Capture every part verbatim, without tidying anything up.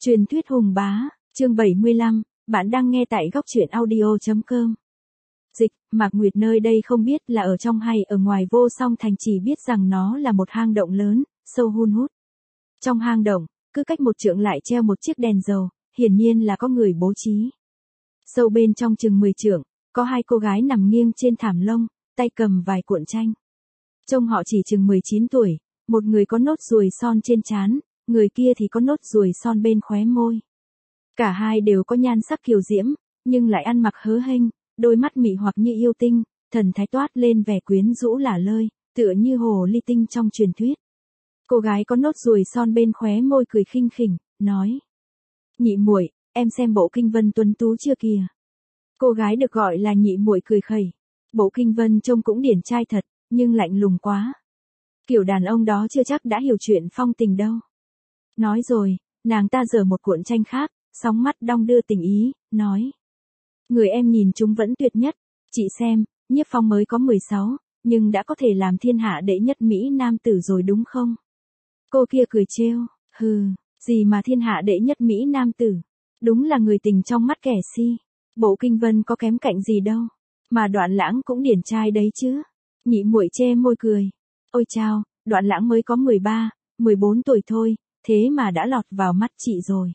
Truyền thuyết hùng bá, chương bảy mươi lăm, bạn đang nghe tại góc truyện audio.com. Dịch, Mạc Nguyệt nơi đây không biết là ở trong hay ở ngoài Vô Song Thành, chỉ biết rằng nó là một hang động lớn, sâu hun hút. Trong hang động, cứ cách một trượng lại treo một chiếc đèn dầu, hiển nhiên là có người bố trí. Sâu bên trong chừng mười trượng, có hai cô gái nằm nghiêng trên thảm lông, tay cầm vài cuộn tranh. Trông họ chỉ chừng mười chín tuổi, một người có nốt ruồi son trên trán, người kia thì có nốt ruồi son bên khóe môi. Cả hai đều có nhan sắc kiều diễm, nhưng lại ăn mặc hớ hênh, đôi mắt mị hoặc như yêu tinh, thần thái toát lên vẻ quyến rũ lả lơi, tựa như hồ ly tinh trong truyền thuyết. Cô gái có nốt ruồi son bên khóe môi cười khinh khỉnh, nói: "Nhị muội, em xem bộ kinh vân tuấn tú chưa kìa." Cô gái được gọi là nhị muội cười khẩy. Bộ kinh vân trông cũng điển trai thật, nhưng lạnh lùng quá. Kiểu đàn ông đó chưa chắc đã hiểu chuyện phong tình đâu. Nói rồi, nàng ta giở một cuộn tranh khác, sóng mắt đong đưa tình ý, nói: "Người em nhìn chúng vẫn tuyệt nhất. Chị xem, Nhiếp Phong mới có mười sáu, nhưng đã có thể làm thiên hạ đệ nhất Mỹ nam tử rồi đúng không?" Cô kia cười trêu: "Hừ, gì mà thiên hạ đệ nhất Mỹ nam tử, đúng là người tình trong mắt kẻ si. Bộ kinh vân có kém cạnh gì đâu, mà Đoạn Lãng cũng điển trai đấy chứ." Nhị muội che môi cười: "Ôi chao, Đoạn Lãng mới có mười ba, mười bốn tuổi thôi, thế mà đã lọt vào mắt chị rồi.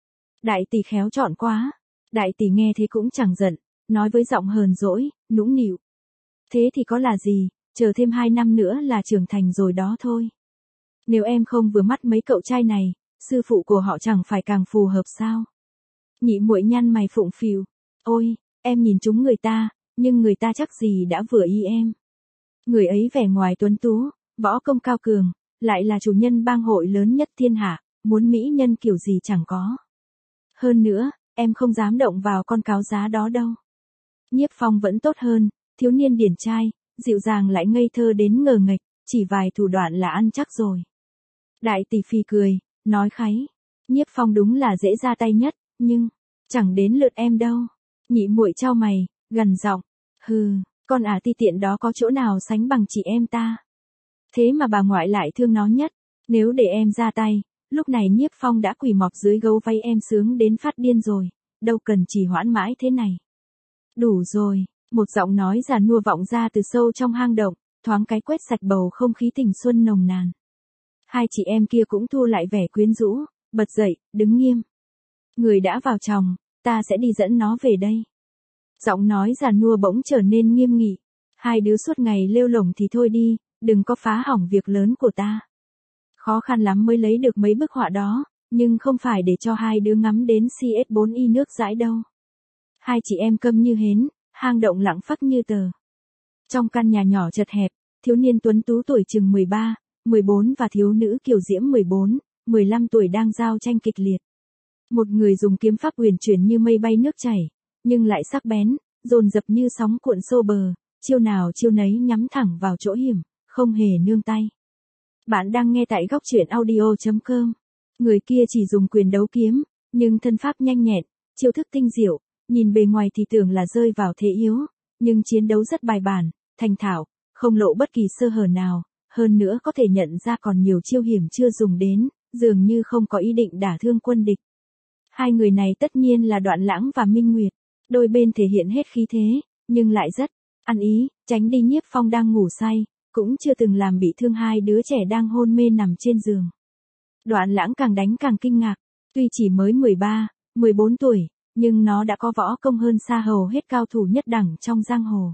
Đại tỷ khéo chọn quá." Đại tỷ nghe thế cũng chẳng giận, nói với giọng hờn dỗi, nũng nịu: "Thế thì có là gì, chờ thêm hai năm nữa là trưởng thành rồi đó thôi. Nếu em không vừa mắt mấy cậu trai này, sư phụ của họ chẳng phải càng phù hợp sao?" Nhị muội nhăn mày phụng phịu: "Ôi, em nhìn chúng người ta, nhưng người ta chắc gì đã vừa ý em. Người ấy vẻ ngoài tuấn tú, võ công cao cường, lại là chủ nhân bang hội lớn nhất thiên hạ, muốn mỹ nhân kiểu gì chẳng có. Hơn nữa, em không dám động vào con cáo giá đó đâu. Nhiếp Phong vẫn tốt hơn, thiếu niên điển trai, dịu dàng lại ngây thơ đến ngờ nghệch, chỉ vài thủ đoạn là ăn chắc rồi." Đại tỷ phì cười, nói kháy: "Nhiếp Phong đúng là dễ ra tay nhất, nhưng chẳng đến lượt em đâu." Nhị muội chau mày, gằn giọng: "Hừ, con ả ti tiện đó có chỗ nào sánh bằng chị em ta. Thế mà bà ngoại lại thương nó nhất. Nếu để em ra tay, lúc này Nhiếp Phong đã quỳ mọp dưới gấu váy em sướng đến phát điên rồi, đâu cần trì hoãn mãi thế này." "Đủ rồi." Một giọng nói già nua vọng ra từ sâu trong hang động, thoáng cái quét sạch bầu không khí tình xuân nồng nàn. Hai chị em kia cũng thu lại vẻ quyến rũ, bật dậy, đứng nghiêm. "Người đã vào chòng, ta sẽ đi dẫn nó về đây." Giọng nói già nua bỗng trở nên nghiêm nghị: "Hai đứa suốt ngày lêu lổng thì thôi đi, đừng có phá hỏng việc lớn của ta. Khó khăn lắm mới lấy được mấy bức họa đó, nhưng không phải để cho hai đứa ngắm đến C S bốn y nước dãi đâu." Hai chị em câm như hến, hang động lặng phắc như tờ. Trong căn nhà nhỏ chật hẹp, thiếu niên tuấn tú tuổi chừng mười ba, mười bốn và thiếu nữ kiều diễm mười bốn, mười lăm tuổi đang giao tranh kịch liệt. Một người dùng kiếm pháp uyển chuyển như mây bay nước chảy, nhưng lại sắc bén, dồn dập như sóng cuộn xô bờ, chiêu nào chiêu nấy nhắm thẳng vào chỗ hiểm, không hề nương tay. Bạn đang nghe tại góc truyện audio.com. Người kia chỉ dùng quyền đấu kiếm, nhưng thân pháp nhanh nhẹn, chiêu thức tinh diệu, nhìn bề ngoài thì tưởng là rơi vào thế yếu, nhưng chiến đấu rất bài bản, thành thạo, không lộ bất kỳ sơ hở nào, hơn nữa có thể nhận ra còn nhiều chiêu hiểm chưa dùng đến, dường như không có ý định đả thương quân địch. Hai người này tất nhiên là Đoạn Lãng và Minh Nguyệt. Đôi bên thể hiện hết khí thế, nhưng lại rất ăn ý, tránh đi Nhiếp Phong đang ngủ say, cũng chưa từng làm bị thương hai đứa trẻ đang hôn mê nằm trên giường. Đoạn Lãng càng đánh càng kinh ngạc, tuy chỉ mới mười ba, mười bốn tuổi, nhưng nó đã có võ công hơn xa hầu hết cao thủ nhất đẳng trong giang hồ.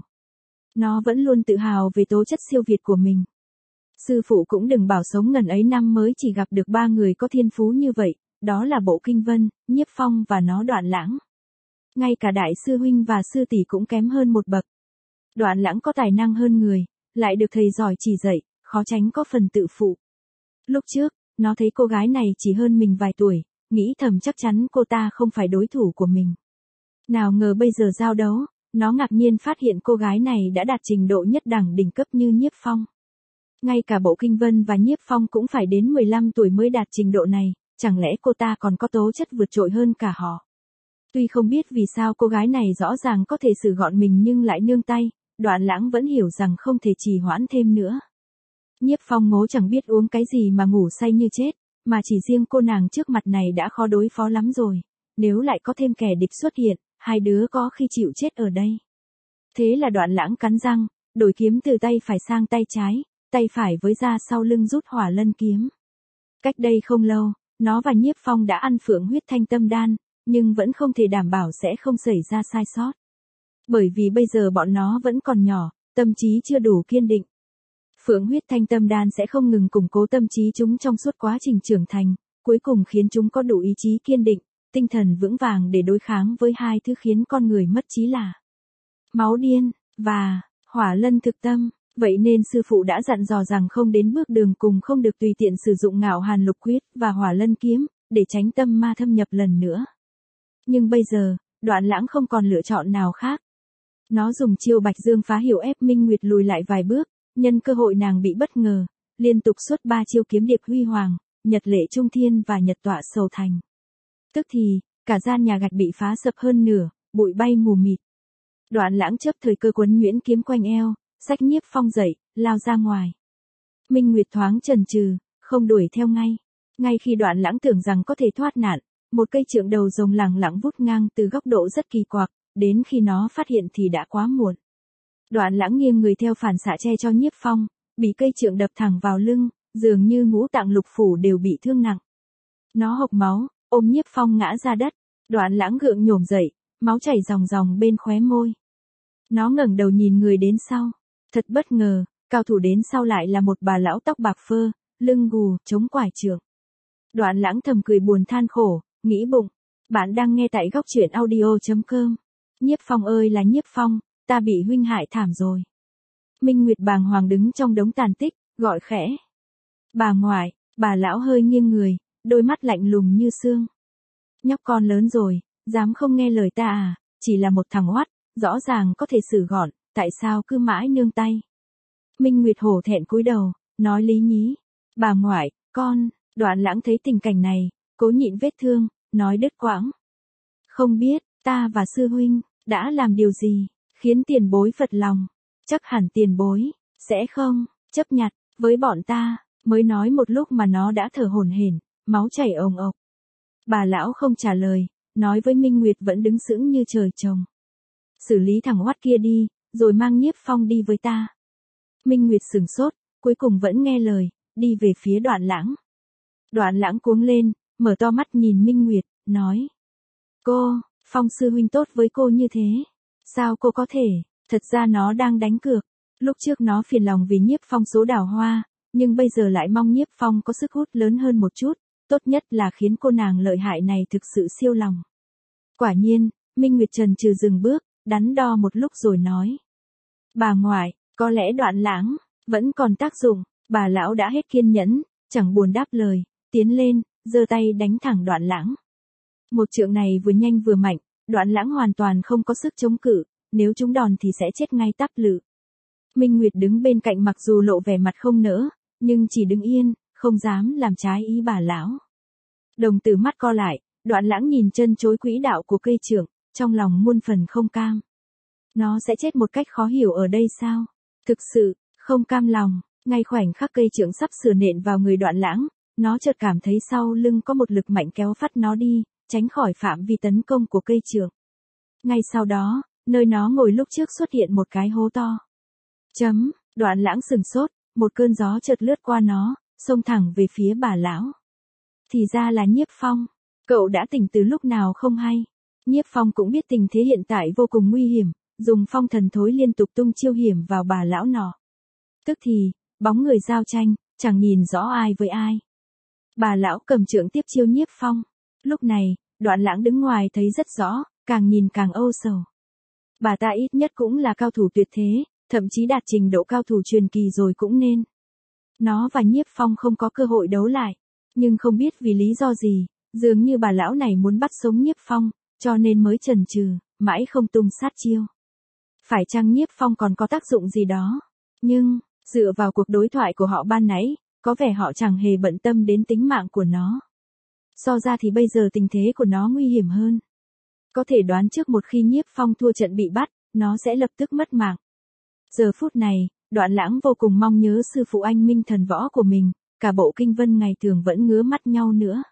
Nó vẫn luôn tự hào về tố chất siêu việt của mình. Sư phụ cũng đừng bảo sống ngần ấy năm mới chỉ gặp được ba người có thiên phú như vậy, đó là Bộ Kinh Vân, Nhiếp Phong và nó Đoạn Lãng. Ngay cả đại sư huynh và sư tỷ cũng kém hơn một bậc. Đoạn Lãng có tài năng hơn người, lại được thầy giỏi chỉ dạy, khó tránh có phần tự phụ. Lúc trước, nó thấy cô gái này chỉ hơn mình vài tuổi, nghĩ thầm chắc chắn cô ta không phải đối thủ của mình. Nào ngờ bây giờ giao đấu, nó ngạc nhiên phát hiện cô gái này đã đạt trình độ nhất đẳng đỉnh cấp như Nhiếp Phong. Ngay cả Bộ Kinh Vân và Nhiếp Phong cũng phải đến mười lăm tuổi mới đạt trình độ này, chẳng lẽ cô ta còn có tố chất vượt trội hơn cả họ. Tuy không biết vì sao cô gái này rõ ràng có thể xử gọn mình nhưng lại nương tay, Đoạn Lãng vẫn hiểu rằng không thể trì hoãn thêm nữa. Nhiếp Phong ngố chẳng biết uống cái gì mà ngủ say như chết, mà chỉ riêng cô nàng trước mặt này đã khó đối phó lắm rồi. Nếu lại có thêm kẻ địch xuất hiện, hai đứa có khi chịu chết ở đây. Thế là Đoạn Lãng cắn răng, đổi kiếm từ tay phải sang tay trái, tay phải với ra sau lưng rút Hỏa Lân kiếm. Cách đây không lâu, nó và Nhiếp Phong đã ăn Phượng huyết thanh tâm đan, nhưng vẫn không thể đảm bảo sẽ không xảy ra sai sót. Bởi vì bây giờ bọn nó vẫn còn nhỏ, tâm trí chưa đủ kiên định. Phượng huyết thanh tâm đan sẽ không ngừng củng cố tâm trí chúng trong suốt quá trình trưởng thành, cuối cùng khiến chúng có đủ ý chí kiên định, tinh thần vững vàng để đối kháng với hai thứ khiến con người mất trí là máu điên, và Hỏa Lân thực tâm. Vậy nên sư phụ đã dặn dò rằng không đến bước đường cùng không được tùy tiện sử dụng Ngạo Hàn Lục Quyết và Hỏa Lân kiếm, để tránh tâm ma thâm nhập lần nữa. Nhưng bây giờ, Đoạn Lãng không còn lựa chọn nào khác. Nó dùng chiêu Bạch Dương phá hiểu ép Minh Nguyệt lùi lại vài bước, nhân cơ hội nàng bị bất ngờ, liên tục xuất ba chiêu kiếm điệp huy hoàng, nhật lệ trung thiên và nhật tọa sầu thành. Tức thì, cả gian nhà gạch bị phá sập hơn nửa, bụi bay mù mịt. Đoạn Lãng chấp thời cơ quấn nhuyễn kiếm quanh eo, xách Nhiếp Phong dậy, lao ra ngoài. Minh Nguyệt thoáng chần chừ, không đuổi theo ngay. Ngay khi Đoạn Lãng tưởng rằng có thể thoát nạn, một cây trượng đầu rồng lẳng lặng vút ngang từ góc độ rất kỳ quặc, đến khi nó phát hiện thì đã quá muộn. Đoạn Lãng nghiêng người theo phản xạ che cho Nhiếp Phong, bị cây trượng đập thẳng vào lưng, dường như ngũ tạng lục phủ đều bị thương nặng. Nó hộc máu, ôm Nhiếp Phong ngã ra đất. Đoạn Lãng gượng nhổm dậy, máu chảy ròng ròng bên khóe môi. Nó ngẩng đầu nhìn người đến sau. Thật bất ngờ, cao thủ đến sau lại là một bà lão tóc bạc phơ, lưng gù, chống quải trượng. Đoạn Lãng thầm cười buồn than khổ, nghĩ bụng. Bạn đang nghe tại góc truyện audio chấm com. Nhiếp Phong ơi là Nhiếp Phong, ta bị huynh hại thảm rồi. Minh Nguyệt bàng hoàng đứng trong đống tàn tích, gọi khẽ. Bà ngoại, bà lão hơi nghiêng người, đôi mắt lạnh lùng như xương. Nhóc con lớn rồi, dám không nghe lời ta à, chỉ là một thằng oắt, rõ ràng có thể xử gọn, tại sao cứ mãi nương tay. Minh Nguyệt hổ thẹn cúi đầu, nói lý nhí. Bà ngoại, con, Đoạn Lãng thấy tình cảnh này, cố nhịn vết thương, nói đứt quãng. Không biết, ta và sư huynh, đã làm điều gì, khiến tiền bối phật lòng. Chắc hẳn tiền bối, sẽ không, chấp nhặt, với bọn ta, mới nói một lúc mà nó đã thở hổn hển, máu chảy ồng ộc. Bà lão không trả lời, nói với Minh Nguyệt vẫn đứng sững như trời trồng. Xử lý thằng oắt kia đi, rồi mang Nhiếp Phong đi với ta. Minh Nguyệt sửng sốt, cuối cùng vẫn nghe lời, đi về phía Đoạn Lãng. Đoạn Lãng cuống lên, mở to mắt nhìn Minh Nguyệt, nói. Cô, Phong sư huynh tốt với cô như thế. Sao cô có thể, thật ra nó đang đánh cược. Lúc trước nó phiền lòng vì Nhiếp Phong số đào hoa, nhưng bây giờ lại mong Nhiếp Phong có sức hút lớn hơn một chút, tốt nhất là khiến cô nàng lợi hại này thực sự siêu lòng. Quả nhiên, Minh Nguyệt chần chừ dừng bước, đắn đo một lúc rồi nói. Bà ngoại, có lẽ Đoạn Lãng, vẫn còn tác dụng, bà lão đã hết kiên nhẫn, chẳng buồn đáp lời, tiến lên, giơ tay đánh thẳng Đoạn Lãng. Một trượng này vừa nhanh vừa mạnh, Đoạn Lãng hoàn toàn không có sức chống cự, nếu trúng đòn thì sẽ chết ngay tắp lự. Minh Nguyệt đứng bên cạnh mặc dù lộ vẻ mặt không nỡ, nhưng chỉ đứng yên, không dám làm trái ý bà lão. Đồng tử mắt co lại, Đoạn Lãng nhìn chân chối quỹ đạo của cây trượng, trong lòng muôn phần không cam. Nó sẽ chết một cách khó hiểu ở đây sao? Thực sự, không cam lòng, ngay khoảnh khắc cây trượng sắp sửa nện vào người Đoạn Lãng, nó chợt cảm thấy sau lưng có một lực mạnh kéo phắt nó đi, tránh khỏi phạm vi tấn công của cây trượng. Ngay sau đó, nơi nó ngồi lúc trước xuất hiện một cái hố to. Chấm, Đoạn Lãng sừng sốt, một cơn gió chợt lướt qua nó, xông thẳng về phía bà lão. Thì ra là Nhiếp Phong, cậu đã tỉnh từ lúc nào không hay. Nhiếp Phong cũng biết tình thế hiện tại vô cùng nguy hiểm, dùng phong thần thối liên tục tung chiêu hiểm vào bà lão nọ. Tức thì, bóng người giao tranh, chẳng nhìn rõ ai với ai. Bà lão cầm trượng tiếp chiêu Nhiếp Phong. Lúc này, Đoạn Lãng đứng ngoài thấy rất rõ, càng nhìn càng âu sầu. Bà ta ít nhất cũng là cao thủ tuyệt thế, thậm chí đạt trình độ cao thủ truyền kỳ rồi cũng nên. Nó và Nhiếp Phong không có cơ hội đấu lại, nhưng không biết vì lý do gì, dường như bà lão này muốn bắt sống Nhiếp Phong, cho nên mới chần chừ, mãi không tung sát chiêu. Phải chăng Nhiếp Phong còn có tác dụng gì đó? Nhưng, dựa vào cuộc đối thoại của họ ban nãy, có vẻ họ chẳng hề bận tâm đến tính mạng của nó. So ra thì bây giờ tình thế của nó nguy hiểm hơn. Có thể đoán trước một khi Nhiếp Phong thua trận bị bắt, nó sẽ lập tức mất mạng. Giờ phút này, Đoạn Lãng vô cùng mong nhớ sư phụ anh minh thần võ của mình, cả bộ kinh vân ngày thường vẫn ngứa mắt nhau nữa.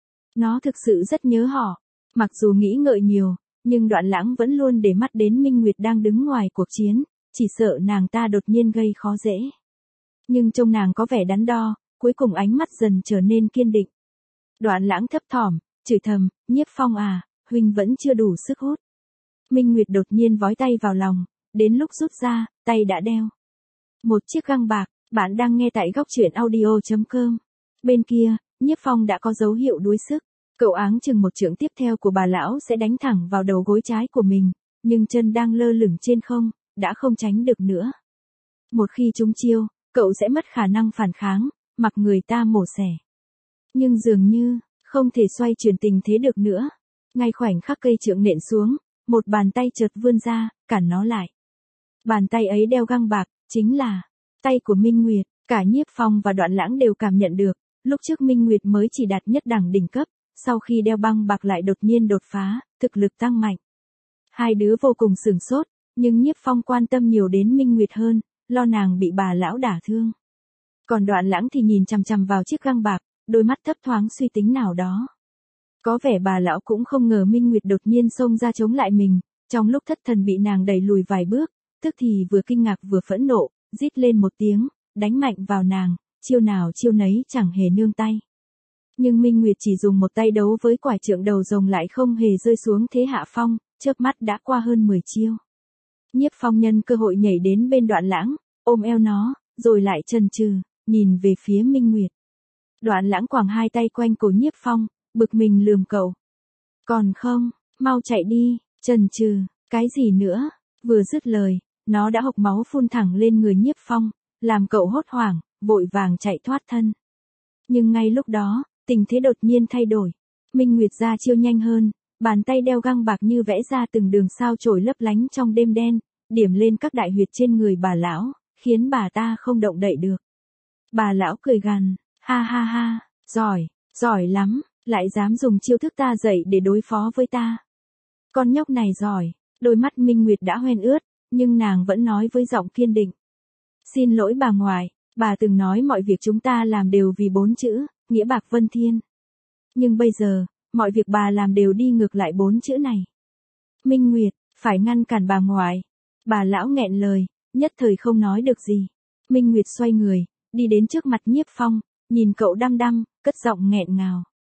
Nó thực sự rất nhớ họ. Mặc dù nghĩ ngợi nhiều, nhưng Đoạn Lãng vẫn luôn để mắt đến Minh Nguyệt đang đứng ngoài cuộc chiến, chỉ sợ nàng ta đột nhiên gây khó dễ. Nhưng trông nàng có vẻ đắn đo, cuối cùng ánh mắt dần trở nên kiên định. Đoạn Lãng thấp thỏm, chửi thầm, Nhiếp Phong à, huynh vẫn chưa đủ sức hút. Minh Nguyệt đột nhiên vói tay vào lòng, đến lúc rút ra, tay đã đeo một chiếc găng bạc. Bạn đang nghe tại góc truyện audio chấm com. Bên kia, Nhiếp Phong đã có dấu hiệu đuối sức. Cậu áng chừng một chưởng tiếp theo của bà lão sẽ đánh thẳng vào đầu gối trái của mình, nhưng chân đang lơ lửng trên không, đã không tránh được nữa. Một khi trúng chiêu, cậu sẽ mất khả năng phản kháng, mặc người ta mổ xẻ. Nhưng dường như, không thể xoay chuyển tình thế được nữa. Ngay khoảnh khắc cây chưởng nện xuống, một bàn tay chợt vươn ra, cản nó lại. Bàn tay ấy đeo găng bạc, chính là tay của Minh Nguyệt. Cả Nhiếp Phong và Đoạn Lãng đều cảm nhận được, lúc trước Minh Nguyệt mới chỉ đạt nhất đẳng đỉnh cấp, sau khi đeo băng bạc lại đột nhiên đột phá, thực lực tăng mạnh. Hai đứa vô cùng sửng sốt, nhưng Nhiếp Phong quan tâm nhiều đến Minh Nguyệt hơn, lo nàng bị bà lão đả thương. Còn Đoạn Lãng thì nhìn chằm chằm vào chiếc găng bạc, đôi mắt thấp thoáng suy tính nào đó. Có vẻ bà lão cũng không ngờ Minh Nguyệt đột nhiên xông ra chống lại mình, trong lúc thất thần bị nàng đẩy lùi vài bước, tức thì vừa kinh ngạc vừa phẫn nộ, rít lên một tiếng, đánh mạnh vào nàng, chiêu nào chiêu nấy chẳng hề nương tay. Nhưng Minh Nguyệt chỉ dùng một tay đấu với quải trượng đầu rồng lại không hề rơi xuống thế hạ phong, chớp mắt đã qua hơn mười chiêu. Nhiếp Phong nhân cơ hội nhảy đến bên Đoạn Lãng, ôm eo nó, rồi lại chần chừ, nhìn về phía Minh Nguyệt. Đoạn Lãng quàng hai tay quanh cổ Nhiếp Phong, bực mình lườm cậu. Còn không, mau chạy đi, chần chừ, cái gì nữa? Vừa dứt lời, nó đã hộc máu phun thẳng lên người Nhiếp Phong, làm cậu hốt hoảng, vội vàng chạy thoát thân. Nhưng ngay lúc đó, tình thế đột nhiên thay đổi. Minh Nguyệt ra chiêu nhanh hơn, bàn tay đeo găng bạc như vẽ ra từng đường sao chổi lấp lánh trong đêm đen, điểm lên các đại huyệt trên người bà lão, khiến bà ta không động đậy được. Bà lão cười gằn, ha ha ha, giỏi, giỏi lắm, lại dám dùng chiêu thức ta dạy để đối phó với ta. Con nhóc này giỏi. Đôi mắt Minh Nguyệt đã hoen ướt, nhưng nàng vẫn nói với giọng kiên định. Xin lỗi bà ngoại, bà từng nói mọi việc chúng ta làm đều vì bốn chữ, nghĩa bạc vân thiên. Nhưng bây giờ, mọi việc bà làm đều đi ngược lại bốn chữ này. Minh Nguyệt, phải ngăn cản bà ngoại. Bà lão nghẹn lời, nhất thời không nói được gì. Minh Nguyệt xoay người, đi đến trước mặt Nhiếp Phong, nhìn cậu đăm đăm, cất giọng nghẹn ngào.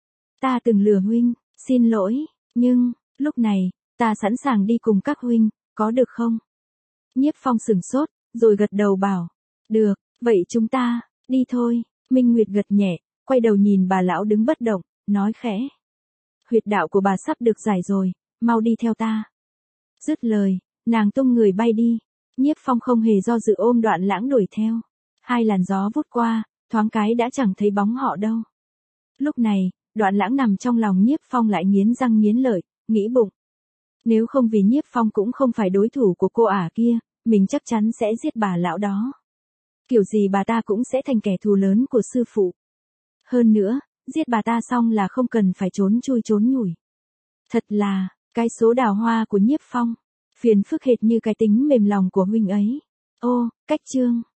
Ta từng lừa huynh, xin lỗi, nhưng, lúc này, ta sẵn sàng đi cùng các huynh, có được không? Nhiếp Phong sửng sốt, rồi gật đầu bảo. Được, vậy chúng ta, đi thôi. Minh Nguyệt gật nhẹ, quay đầu nhìn bà lão đứng bất động, nói khẽ. Huyệt đạo của bà sắp được giải rồi, mau đi theo ta. Dứt lời, nàng tung người bay đi. Nhiếp Phong không hề do dự ôm Đoạn Lãng đuổi theo. Hai làn gió vút qua, thoáng cái đã chẳng thấy bóng họ đâu. Lúc này, Đoạn Lãng nằm trong lòng Nhiếp Phong lại nghiến răng nghiến lợi, nghĩ bụng. Nếu không vì Nhiếp Phong cũng không phải đối thủ của cô ả kia, mình chắc chắn sẽ giết bà lão đó. Kiểu gì bà ta cũng sẽ thành kẻ thù lớn của sư phụ. Hơn nữa, giết bà ta xong là không cần phải trốn chui trốn nhủi. Thật là, cái số đào hoa của Nhiếp Phong, phiền phức hệt như cái tính mềm lòng của huynh ấy. Ô, cách chương.